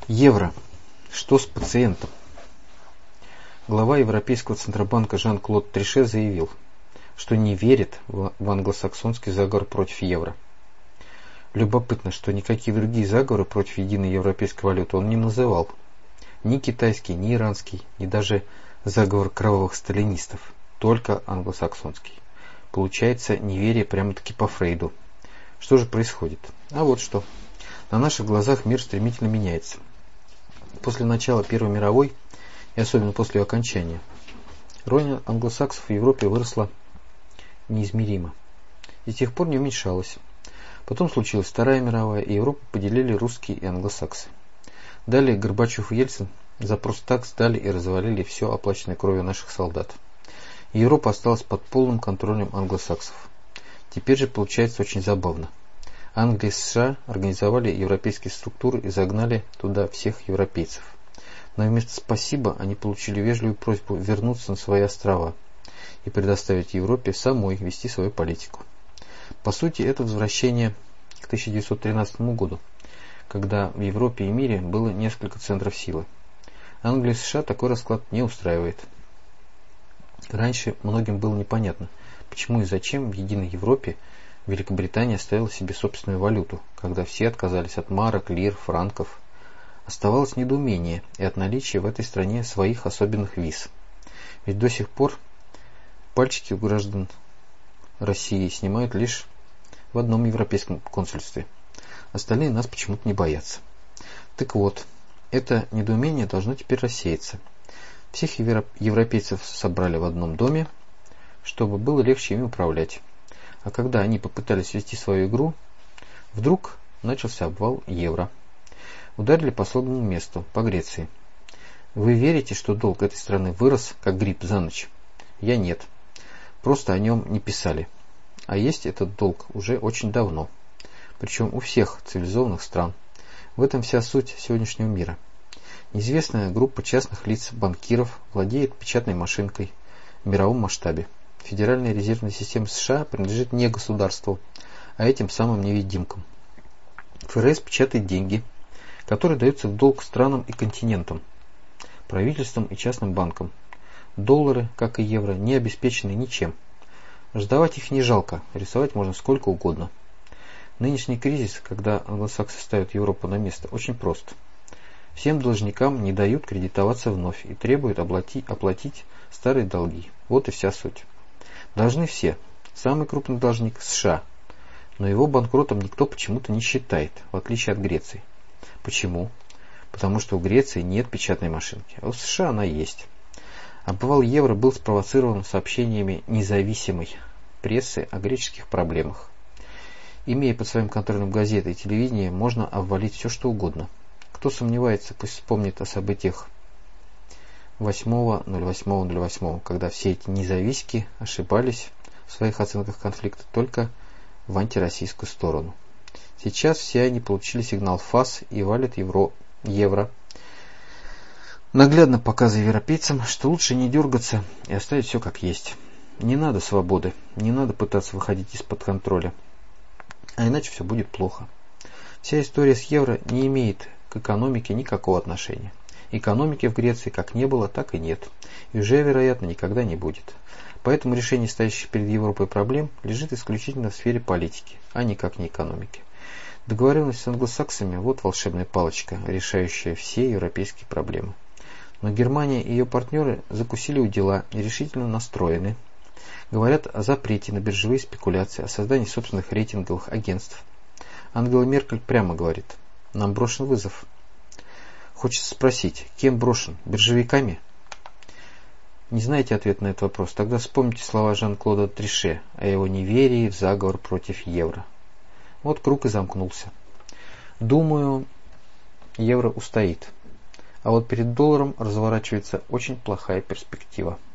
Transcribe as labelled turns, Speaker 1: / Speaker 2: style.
Speaker 1: Евро. Что с пациентом? Глава Европейского Центробанка Жан-Клод Трише заявил, что не верит в англосаксонский заговор против евро. Любопытно, что никакие другие заговоры против единой европейской валюты он не называл. Ни китайский, ни иранский, ни даже заговор кровавых сталинистов. Только англосаксонский. Получается неверие прямо-таки по Фрейду. Что же происходит? А вот что. На наших глазах мир стремительно меняется. После начала Первой мировой, и особенно после ее окончания, роль англосаксов в Европе выросла неизмеримо. И с тех пор не уменьшалась. Потом случилась Вторая мировая, и Европу поделили русские и англосаксы. Далее Горбачев и Ельцин за просто так сдали и развалили все оплаченное кровью наших солдат. И Европа осталась под полным контролем англосаксов. Теперь же получается очень забавно. Англия и США организовали европейские структуры и загнали туда всех европейцев. Но вместо «спасибо» они получили вежливую просьбу вернуться на свои острова и предоставить Европе самой вести свою политику. По сути, это возвращение к 1913 году, когда в Европе и мире было несколько центров силы. Англию и США такой расклад не устраивает. Раньше многим было непонятно, почему и зачем в единой Европе Великобритания оставила себе собственную валюту, когда все отказались от марок, лир, франков. Оставалось недоумение и от наличия в этой стране своих особенных виз. Ведь до сих пор пальчики у граждан России снимают лишь в одном европейском консульстве. Остальные нас почему-то не боятся. Так вот, это недоумение должно теперь рассеяться. Всех европейцев собрали в одном доме, чтобы было легче ими управлять. А когда они попытались вести свою игру, вдруг начался обвал евро. Ударили по слабому месту, по Греции. Вы верите, что долг этой страны вырос, как гриб за ночь? Я нет. Просто о нем не писали. А есть этот долг уже очень давно. Причем у всех цивилизованных стран. В этом вся суть сегодняшнего мира. Неизвестная группа частных лиц, банкиров, владеет печатной машинкой в мировом масштабе. Федеральная резервная система США принадлежит не государству, а этим самым невидимкам. ФРС печатает деньги, которые даются в долг странам и континентам, правительствам и частным банкам. Доллары, как и евро, не обеспечены ничем. Раздавать их не жалко, рисовать можно сколько угодно. Нынешний кризис, когда англосаксы ставят Европу на место, очень прост. Всем должникам не дают кредитоваться вновь и требуют оплатить старые долги. Вот и вся суть. Должны все. Самый крупный должник – США. Но его банкротом никто почему-то не считает, в отличие от Греции. Почему? Потому что у Греции нет печатной машинки, а у США она есть. Обвал евро был спровоцирован сообщениями независимой прессы о греческих проблемах. Имея под своим контролем газеты и телевидение, можно обвалить все, что угодно. Кто сомневается, пусть вспомнит о событиях 8.08.08, когда все эти независки ошибались в своих оценках конфликта только в антироссийскую сторону. Сейчас все они получили сигнал ФАС и валят евро, наглядно показывая европейцам, что лучше не дергаться и оставить все как есть. Не надо свободы, не надо пытаться выходить из-под контроля, а иначе все будет плохо. Вся история с евро не имеет к экономике никакого отношения. Экономики в Греции как не было, так и нет. И уже, вероятно, никогда не будет. Поэтому решение стоящих перед Европой проблем лежит исключительно в сфере политики, а никак не экономики. Договоренность с англосаксами – вот волшебная палочка, решающая все европейские проблемы. Но Германия и ее партнеры закусили у дела и решительно настроены. Говорят о запрете на биржевые спекуляции, о создании собственных рейтинговых агентств. Ангела Меркель прямо говорит: нам брошен вызов. Хочется спросить, кем брошен? Биржевиками? Не знаете ответ на этот вопрос? Тогда вспомните слова Жан-Клода Трише о его неверии в заговор против евро. Вот круг и замкнулся. Думаю, евро устоит. А вот перед долларом разворачивается очень плохая перспектива.